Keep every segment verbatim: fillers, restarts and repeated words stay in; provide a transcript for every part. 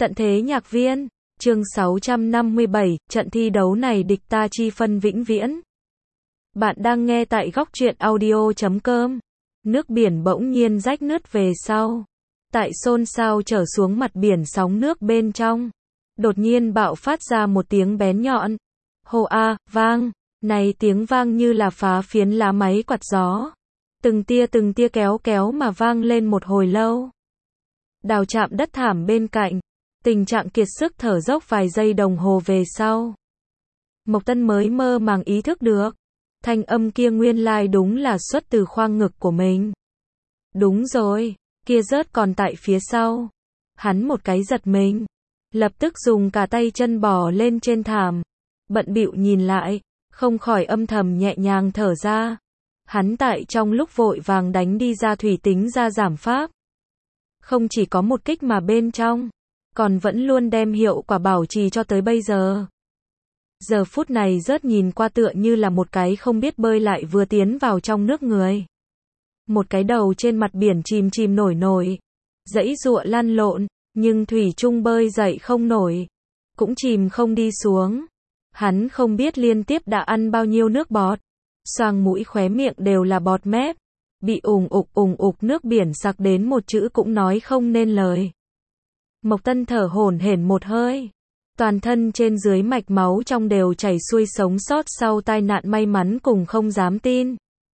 Tận thế nhạc viên, chương sáu trăm năm mươi bảy, trận thi đấu này địch ta chi phân vĩnh viễn. Bạn đang nghe tại góc truyện audio chấm com. Nước biển bỗng nhiên rách nứt về sau. Tại xôn xao trở xuống mặt biển sóng nước bên trong. Đột nhiên bạo phát ra một tiếng bén nhọn. Hô a, vang. Này tiếng vang như là phá phiến lá máy quạt gió. Từng tia từng tia kéo kéo mà vang lên một hồi lâu. Đào chạm đất thảm bên cạnh. Tình trạng kiệt sức thở dốc vài giây đồng hồ về sau. Mộc Tân mới mơ màng ý thức được. Thanh âm kia nguyên lai đúng là xuất từ khoang ngực của mình. Đúng rồi, kia rớt còn tại phía sau. Hắn một cái giật mình. Lập tức dùng cả tay chân bò lên trên thảm. Bận bịu nhìn lại, không khỏi âm thầm nhẹ nhàng thở ra. Hắn tại trong lúc vội vàng đánh đi ra thủy tính ra giảm pháp. Không chỉ có một kích mà bên trong, còn vẫn luôn đem hiệu quả bảo trì cho tới bây giờ. Giờ phút này rớt nhìn qua tựa như là một cái không biết bơi lại vừa tiến vào trong nước người. Một cái đầu trên mặt biển chìm chìm nổi nổi. Dãy giụa lăn lộn, nhưng thủy chung bơi dậy không nổi. Cũng chìm không đi xuống. Hắn không biết liên tiếp đã ăn bao nhiêu nước bọt. Xoang mũi khóe miệng đều là bọt mép. Bị ùng ục ùng ục nước biển sặc đến một chữ cũng nói không nên lời. Mộc Tân thở hổn hển một hơi. Toàn thân trên dưới mạch máu trong đều chảy xuôi sống sót sau tai nạn may mắn cùng không dám tin.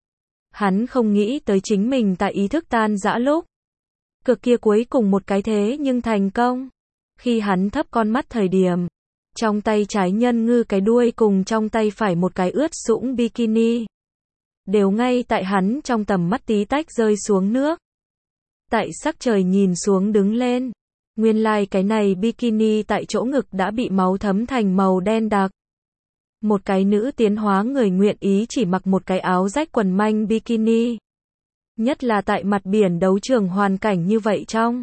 Hắn không nghĩ tới chính mình tại ý thức tan rã lúc. Cực kia cuối cùng một cái thế nhưng thành công. Khi hắn thấp con mắt thời điểm. Trong tay trái nhân ngư cái đuôi cùng trong tay phải một cái ướt sũng bikini. Đều ngay tại hắn trong tầm mắt tí tách rơi xuống nước. Tại sắc trời nhìn xuống đứng lên. Nguyên lai like cái này bikini tại chỗ ngực đã bị máu thấm thành màu đen đặc. Một cái nữ tiến hóa người nguyện ý chỉ mặc một cái áo rách quần manh bikini. Nhất là tại mặt biển đấu trường hoàn cảnh như vậy trong.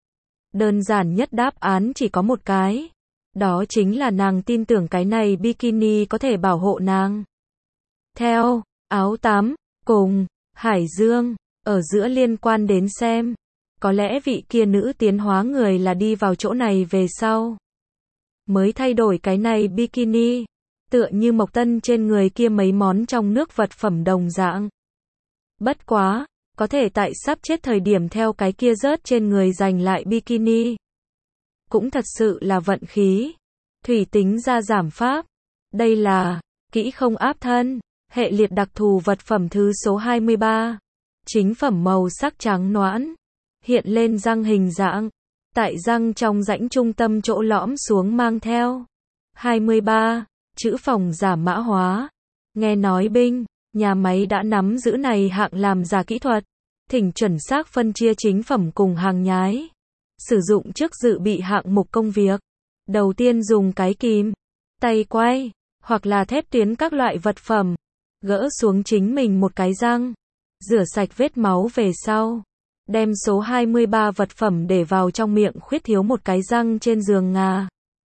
Đơn giản nhất đáp án chỉ có một cái. Đó chính là nàng tin tưởng cái này bikini có thể bảo hộ nàng. Theo áo tắm, cùng hải dương, ở giữa liên quan đến xem. Có lẽ vị kia nữ tiến hóa người là đi vào chỗ này về sau. Mới thay đổi cái này bikini. Tựa như Mộc Tân trên người kia mấy món trong nước vật phẩm đồng dạng. Bất quá, có thể tại sắp chết thời điểm theo cái kia rớt trên người giành lại bikini. Cũng thật sự là vận khí. Thủy tính ra giảm pháp. Đây là kỹ không áp thân. Hệ liệt đặc thù vật phẩm thứ số hai mươi ba. Chính phẩm màu sắc trắng noãn. Hiện lên răng hình dạng. Tại răng trong rãnh trung tâm chỗ lõm xuống mang theo. hai mươi ba. Chữ phòng giả mã hóa. Nghe nói binh, nhà máy đã nắm giữ này hạng làm giả kỹ thuật. Thỉnh chuẩn xác phân chia chính phẩm cùng hàng nhái. Sử dụng trước dự bị hạng mục công việc. Đầu tiên dùng cái kìm, tay quay, hoặc là thép tuyến các loại vật phẩm. Gỡ xuống chính mình một cái răng. Rửa sạch vết máu về sau. Đem số hai mươi ba vật phẩm để vào trong miệng khuyết thiếu một cái răng trên giường ngà.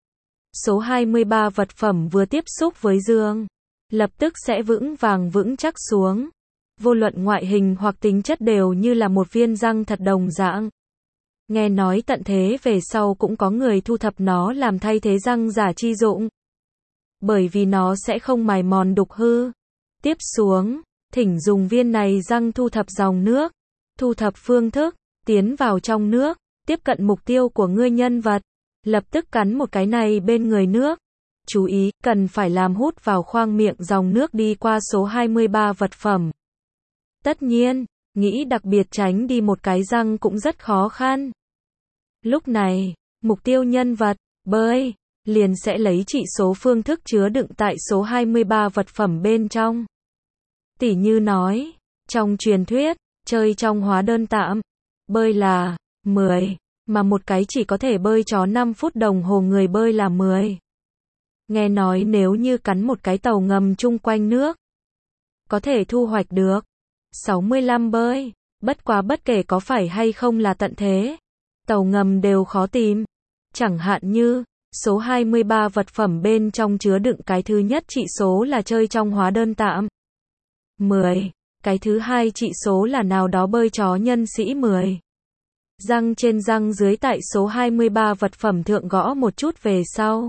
Số hai mươi ba vật phẩm vừa tiếp xúc với giường. Lập tức sẽ vững vàng vững chắc xuống. Vô luận ngoại hình hoặc tính chất đều như là một viên răng thật đồng dạng. Nghe nói tận thế về sau cũng có người thu thập nó làm thay thế răng giả chi dụng. Bởi vì nó sẽ không mài mòn đục hư. Tiếp xuống, thỉnh dùng viên này răng thu thập dòng nước. Thu thập phương thức, tiến vào trong nước, tiếp cận mục tiêu của ngươi nhân vật. Lập tức cắn một cái này bên người nước. Chú ý, cần phải làm hút vào khoang miệng dòng nước đi qua số hai mươi ba vật phẩm. Tất nhiên, nghĩ đặc biệt tránh đi một cái răng cũng rất khó khăn. Lúc này, mục tiêu nhân vật, bơi, liền sẽ lấy trị số phương thức chứa đựng tại số hai mươi ba vật phẩm bên trong. Tỉ như nói, trong truyền thuyết, chơi trong hóa đơn tạm, bơi là mười, mà một cái chỉ có thể bơi chó năm phút đồng hồ người bơi là mười. Nghe nói nếu như cắn một cái tàu ngầm chung quanh nước, có thể thu hoạch được sáu mươi lăm bơi, bất quá bất kể có phải hay không là tận thế. Tàu ngầm đều khó tìm. Chẳng hạn như, số hai mươi ba vật phẩm bên trong chứa đựng cái thứ nhất trị số là chơi trong hóa đơn tạm. mười. Cái thứ hai trị số là nào đó bơi chó nhân sĩ mười. Răng trên răng dưới tại số hai mươi ba vật phẩm thượng gõ một chút về sau.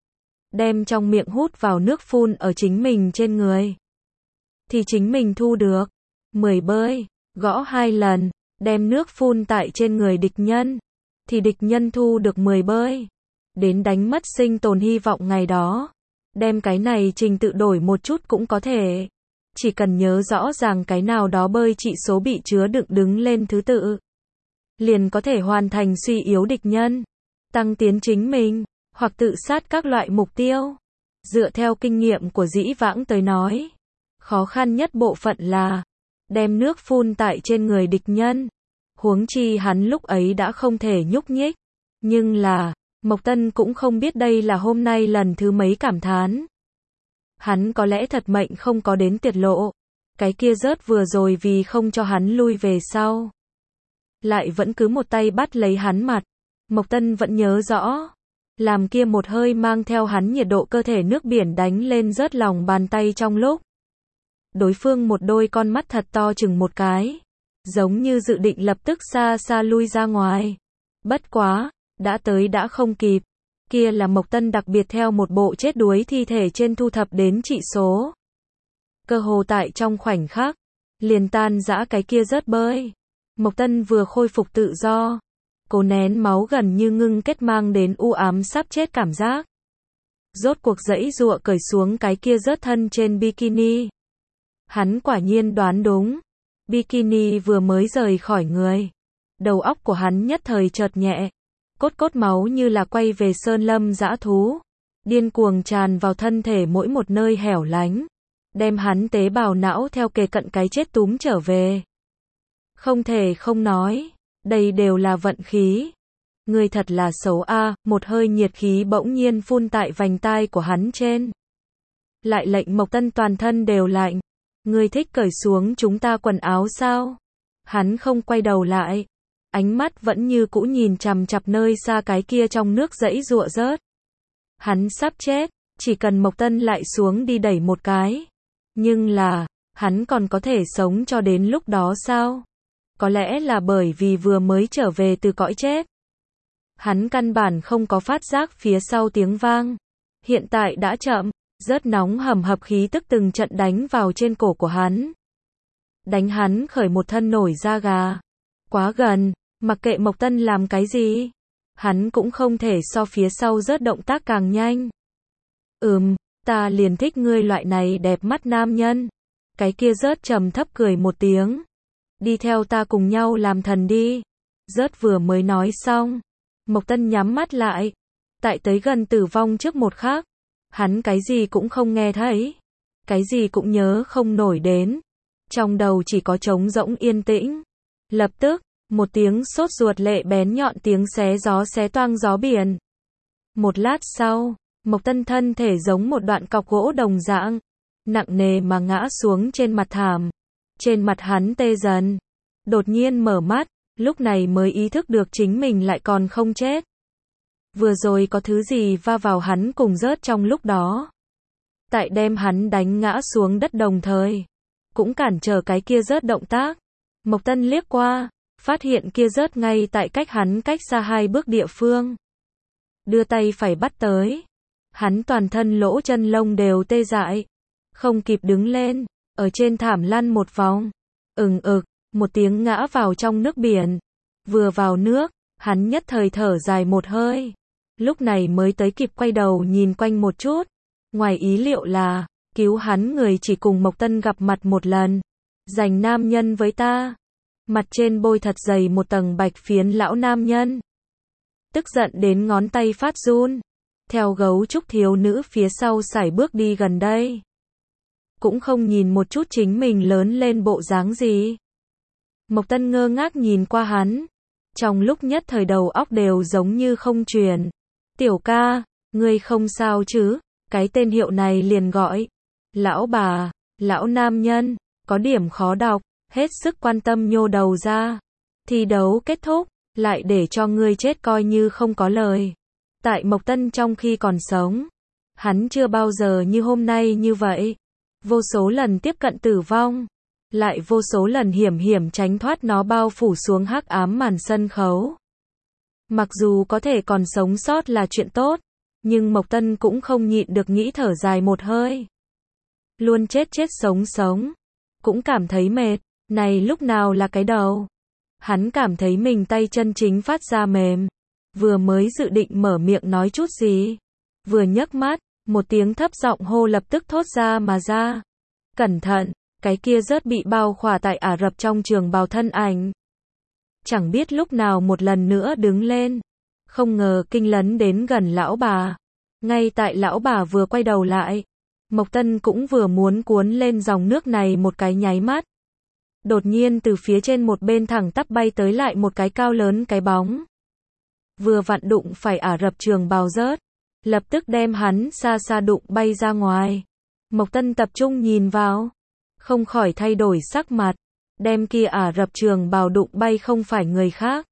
Đem trong miệng hút vào nước phun ở chính mình trên người. Thì chính mình thu được. mười bơi. Gõ hai lần. Đem nước phun tại trên người địch nhân. Thì địch nhân thu được mười bơi. Đến đánh mất sinh tồn hy vọng ngày đó. Đem cái này trình tự đổi một chút cũng có thể. Chỉ cần nhớ rõ ràng cái nào đó bơi trị số bị chứa đựng đứng lên thứ tự. Liền có thể hoàn thành suy yếu địch nhân. Tăng tiến chính mình. Hoặc tự sát các loại mục tiêu. Dựa theo kinh nghiệm của dĩ vãng tới nói. Khó khăn nhất bộ phận là đem nước phun tại trên người địch nhân. Huống chi hắn lúc ấy đã không thể nhúc nhích. Nhưng là, Mộc Tân cũng không biết đây là hôm nay lần thứ mấy cảm thán. Hắn có lẽ thật mệnh không có đến tiệt lộ. Cái kia rớt vừa rồi vì không cho hắn lui về sau. Lại vẫn cứ một tay bắt lấy hắn mặt. Mộc Tân vẫn nhớ rõ. Làm kia một hơi mang theo hắn nhiệt độ cơ thể nước biển đánh lên rớt lòng bàn tay trong lúc. Đối phương một đôi con mắt thật to chừng một cái. Giống như dự định lập tức xa xa lui ra ngoài. Bất quá, đã tới đã không kịp. Kia là Mộc Tân đặc biệt theo một bộ chết đuối thi thể trên thu thập đến trị số. Cơ hồ tại trong khoảnh khắc. Liền tan rã cái kia rớt bơi. Mộc Tân vừa khôi phục tự do. Cố nén máu gần như ngưng kết mang đến u ám sắp chết cảm giác. Rốt cuộc giãy giụa cởi xuống cái kia rớt thân trên bikini. Hắn quả nhiên đoán đúng. Bikini vừa mới rời khỏi người. Đầu óc của hắn nhất thời chợt nhẹ. Cốt cốt máu như là quay về sơn lâm dã thú. Điên cuồng tràn vào thân thể mỗi một nơi hẻo lánh. Đem hắn tế bào não theo kề cận cái chết túm trở về. Không thể không nói. Đây đều là vận khí. Người thật là xấu a. À, một hơi nhiệt khí bỗng nhiên phun tại vành tai của hắn trên. Lại lệnh Mộc Tân toàn thân đều lạnh. Ngươi thích cởi xuống chúng ta quần áo sao? Hắn không quay đầu lại. Ánh mắt vẫn như cũ nhìn chằm chằm nơi xa cái kia trong nước giãy giụa rớt. Hắn sắp chết, chỉ cần Mộc Tân lại xuống đi đẩy một cái. Nhưng là, hắn còn có thể sống cho đến lúc đó sao? Có lẽ là bởi vì vừa mới trở về từ cõi chết. Hắn căn bản không có phát giác phía sau tiếng vang. Hiện tại đã chậm, rất nóng hầm hập khí tức từng trận đánh vào trên cổ của hắn. Đánh hắn khởi một thân nổi da gà. Quá gần, mặc kệ Mộc Tân làm cái gì. Hắn cũng không thể so phía sau rớt động tác càng nhanh. Ừm, ta liền thích ngươi loại này đẹp mắt nam nhân. Cái kia rớt trầm thấp cười một tiếng. Đi theo ta cùng nhau làm thần đi. Rớt vừa mới nói xong. Mộc Tân nhắm mắt lại. Tại tới gần tử vong trước một khắc. Hắn cái gì cũng không nghe thấy. Cái gì cũng nhớ không nổi đến. Trong đầu chỉ có trống rỗng yên tĩnh. Lập tức, một tiếng sốt ruột lệ bén nhọn tiếng xé gió xé toang gió biển. Một lát sau, Mộc Tân thân thể giống một đoạn cọc gỗ đồng dạng. Nặng nề mà ngã xuống trên mặt thảm. Trên mặt hắn tê dần. Đột nhiên mở mắt, lúc này mới ý thức được chính mình lại còn không chết. Vừa rồi có thứ gì va vào hắn cùng rớt trong lúc đó. Tại đem hắn đánh ngã xuống đất đồng thời. Cũng cản trở cái kia rớt động tác. Mộc Tân liếc qua, phát hiện kia rớt ngay tại cách hắn cách xa hai bước địa phương. Đưa tay phải bắt tới. Hắn toàn thân lỗ chân lông đều tê dại. Không kịp đứng lên, ở trên thảm lăn một vòng. Ừng ực, một tiếng ngã vào trong nước biển. Vừa vào nước, hắn nhất thời thở dài một hơi. Lúc này mới tới kịp quay đầu nhìn quanh một chút. Ngoài ý liệu là, cứu hắn người chỉ cùng Mộc Tân gặp mặt một lần. Dành nam nhân với ta. Mặt trên bôi thật dày một tầng bạch phiến lão nam nhân. Tức giận đến ngón tay phát run. Theo gấu trúc thiếu nữ phía sau sải bước đi gần đây. Cũng không nhìn một chút chính mình lớn lên bộ dáng gì. Mộc Tân ngơ ngác nhìn qua hắn. Trong lúc nhất thời đầu óc đều giống như không truyền. Tiểu ca, ngươi không sao chứ? Cái tên hiệu này liền gọi. Lão bà, lão nam nhân, có điểm khó đọc, hết sức quan tâm nhô đầu ra. Thi đấu kết thúc, lại để cho ngươi chết coi như không có lời. Tại Mộc Tân trong khi còn sống, hắn chưa bao giờ như hôm nay như vậy. Vô số lần tiếp cận tử vong. lại vô số lần hiểm hiểm tránh thoát nó bao phủ xuống hắc ám màn sân khấu. Mặc dù có thể còn sống sót là chuyện tốt, nhưng Mộc Tân cũng không nhịn được nghĩ thở dài một hơi. Luôn chết chết sống sống, cũng cảm thấy mệt, này lúc nào là cái đầu. Hắn cảm thấy mình tay chân chính phát ra mềm, vừa mới dự định mở miệng nói chút gì, vừa nhấc mắt, một tiếng thấp giọng hô lập tức thốt ra mà ra. Cẩn thận, cái kia rớt bị bao khỏa tại Ả Rập trong trường bào thân ảnh. Chẳng biết lúc nào một lần nữa đứng lên, không ngờ kinh lấn đến gần lão bà. Ngay tại lão bà vừa quay đầu lại, Mộc Tân cũng vừa muốn cuốn lên dòng nước này một cái nháy mắt. Đột nhiên từ phía trên một bên thẳng tắp bay tới lại một cái cao lớn cái bóng. Vừa vặn đụng phải Ả Rập trường bào rớt, lập tức đem hắn xa xa đụng bay ra ngoài. Mộc Tân tập trung nhìn vào, không khỏi thay đổi sắc mặt, đem kia Ả Rập trường bào đụng bay không phải người khác.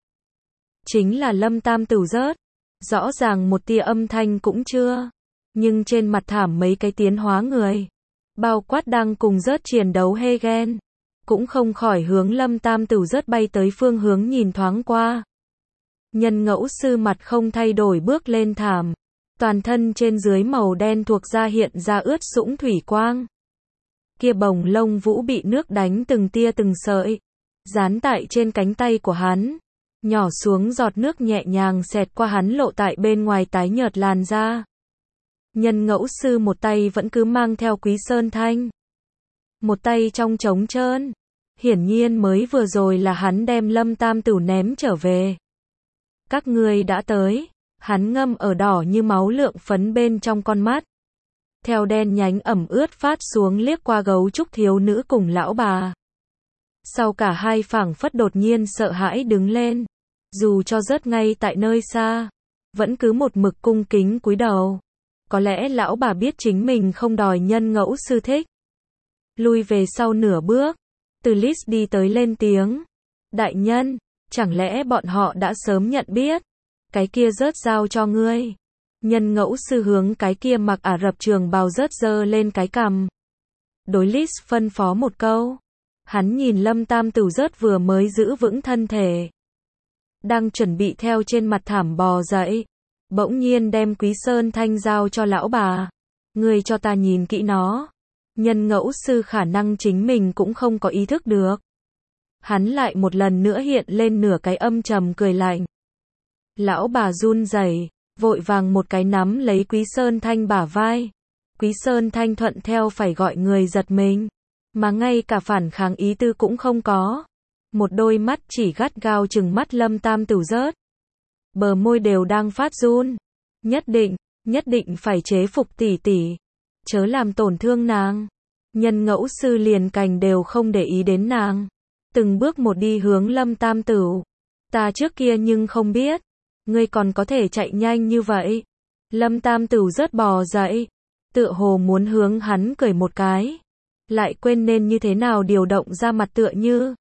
Chính là Lâm Tam Tửu rớt, rõ ràng một tia âm thanh cũng chưa, nhưng trên mặt thảm mấy cái tiến hóa người, bao quát đang cùng rớt chiến đấu Hegen, cũng không khỏi hướng Lâm Tam Tửu rớt bay tới phương hướng nhìn thoáng qua. Nhân ngẫu sư mặt không thay đổi bước lên thảm, toàn thân trên dưới màu đen thuộc da hiện ra ướt sũng thủy quang. Kia bồng lông vũ bị nước đánh từng tia từng sợi, dán tại trên cánh tay của hắn, nhỏ xuống giọt nước nhẹ nhàng xẹt qua hắn lộ tại bên ngoài tái nhợt làn da. Nhân ngẫu sư một tay vẫn cứ mang theo Quý Sơn Thanh, một tay trong trống trơn, hiển nhiên mới vừa rồi là hắn đem Lâm Tam Tửu ném trở về. Các ngươi đã tới, hắn ngâm ở đỏ như máu lượng phấn bên trong con mắt. Theo đen nhánh ẩm ướt phát xuống liếc qua gấu trúc thiếu nữ cùng lão bà. Sau cả hai phảng phất đột nhiên sợ hãi đứng lên, dù cho rớt ngay tại nơi xa, vẫn cứ một mực cung kính cúi đầu. Có lẽ lão bà biết chính mình không đòi nhân ngẫu sư thích. Lui về sau nửa bước, từ Lis đi tới lên tiếng. Đại nhân, chẳng lẽ bọn họ đã sớm nhận biết? Cái kia rớt giao cho ngươi. Nhân ngẫu sư hướng cái kia mặc Ả Rập trường bào rớt giơ lên cái cằm. Đối Lis phân phó một câu. Hắn nhìn Lâm Tam Tửu rớt vừa mới giữ vững thân thể, đang chuẩn bị theo trên mặt thảm bò dậy, bỗng nhiên đem Quý Sơn Thanh giao cho lão bà. Ngươi cho ta nhìn kỹ nó. Nhân ngẫu sư khả năng chính mình cũng không có ý thức được. Hắn lại một lần nữa hiện lên nửa cái âm trầm cười lạnh. Lão bà run rẩy, vội vàng một cái nắm lấy Quý Sơn Thanh bả vai. Quý Sơn Thanh thuận theo phải gọi người giật mình, mà ngay cả phản kháng ý tư cũng không có. Một đôi mắt chỉ gắt gao chừng mắt Lâm Tam Tửu rớt. Bờ môi đều đang phát run. Nhất định, nhất định phải chế phục tỷ tỷ, chớ làm tổn thương nàng. Nhân ngẫu sư liền cành đều không để ý đến nàng, từng bước một đi hướng Lâm Tam Tửu. Ta trước kia nhưng không biết, ngươi còn có thể chạy nhanh như vậy. Lâm Tam Tửu rớt bò dậy, tựa hồ muốn hướng hắn cười một cái, lại quên nên như thế nào điều động ra mặt tựa như.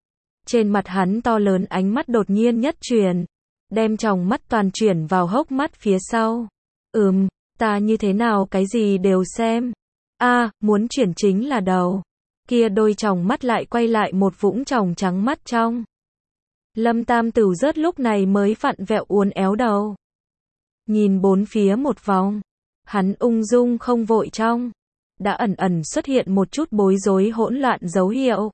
Trên mặt hắn to lớn ánh mắt đột nhiên nhất chuyển, đem tròng mắt toàn chuyển vào hốc mắt phía sau. Ừm, ta như thế nào cái gì đều xem. A, à, muốn chuyển chính là đầu. Kia đôi tròng mắt lại quay lại một vũng tròng trắng mắt trong. Lâm Tam Tửu rớt lúc này mới vặn vẹo uốn éo đầu. Nhìn bốn phía một vòng, hắn ung dung không vội trong, đã ẩn ẩn xuất hiện một chút bối rối hỗn loạn dấu hiệu.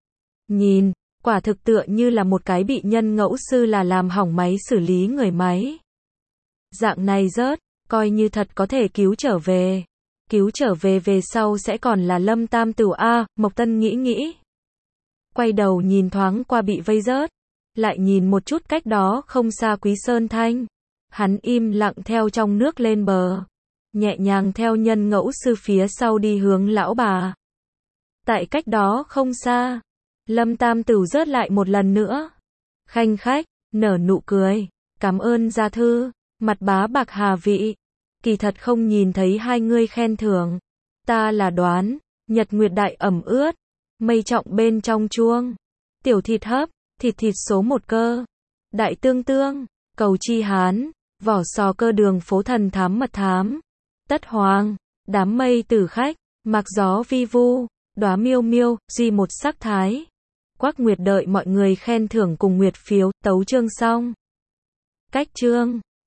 Nhìn, quả thực tựa như là một cái bị nhân ngẫu sư là làm hỏng máy xử lý người máy. Dạng này rớt, coi như thật có thể cứu trở về. Cứu trở về về sau sẽ còn là Lâm Tam Tửu A, Mộc Tân nghĩ nghĩ. Quay đầu nhìn thoáng qua bị vây rớt, lại nhìn một chút cách đó không xa Quý Sơn Thanh. Hắn im lặng theo trong nước lên bờ, nhẹ nhàng theo nhân ngẫu sư phía sau đi hướng lão bà. Tại cách đó không xa, Lâm Tam Tửu rớt lại một lần nữa. Khanh khách, nở nụ cười, cảm ơn gia thư, mặt bá bạc hà vị. Kỳ thật không nhìn thấy hai ngươi khen thưởng. Ta là đoán, nhật nguyệt đại ẩm ướt, mây trọng bên trong chuông. Tiểu thịt hấp, thịt thịt số một cơ. Đại tương tương, cầu chi hán, vỏ sò cơ đường phố thần thám mật thám. Tất hoàng, đám mây tử khách, mặc gió vi vu, Đóa miêu miêu, duy một sắc thái. Quắc Nguyệt đợi mọi người khen thưởng cùng nguyệt phiếu, tấu chương xong. Cách chương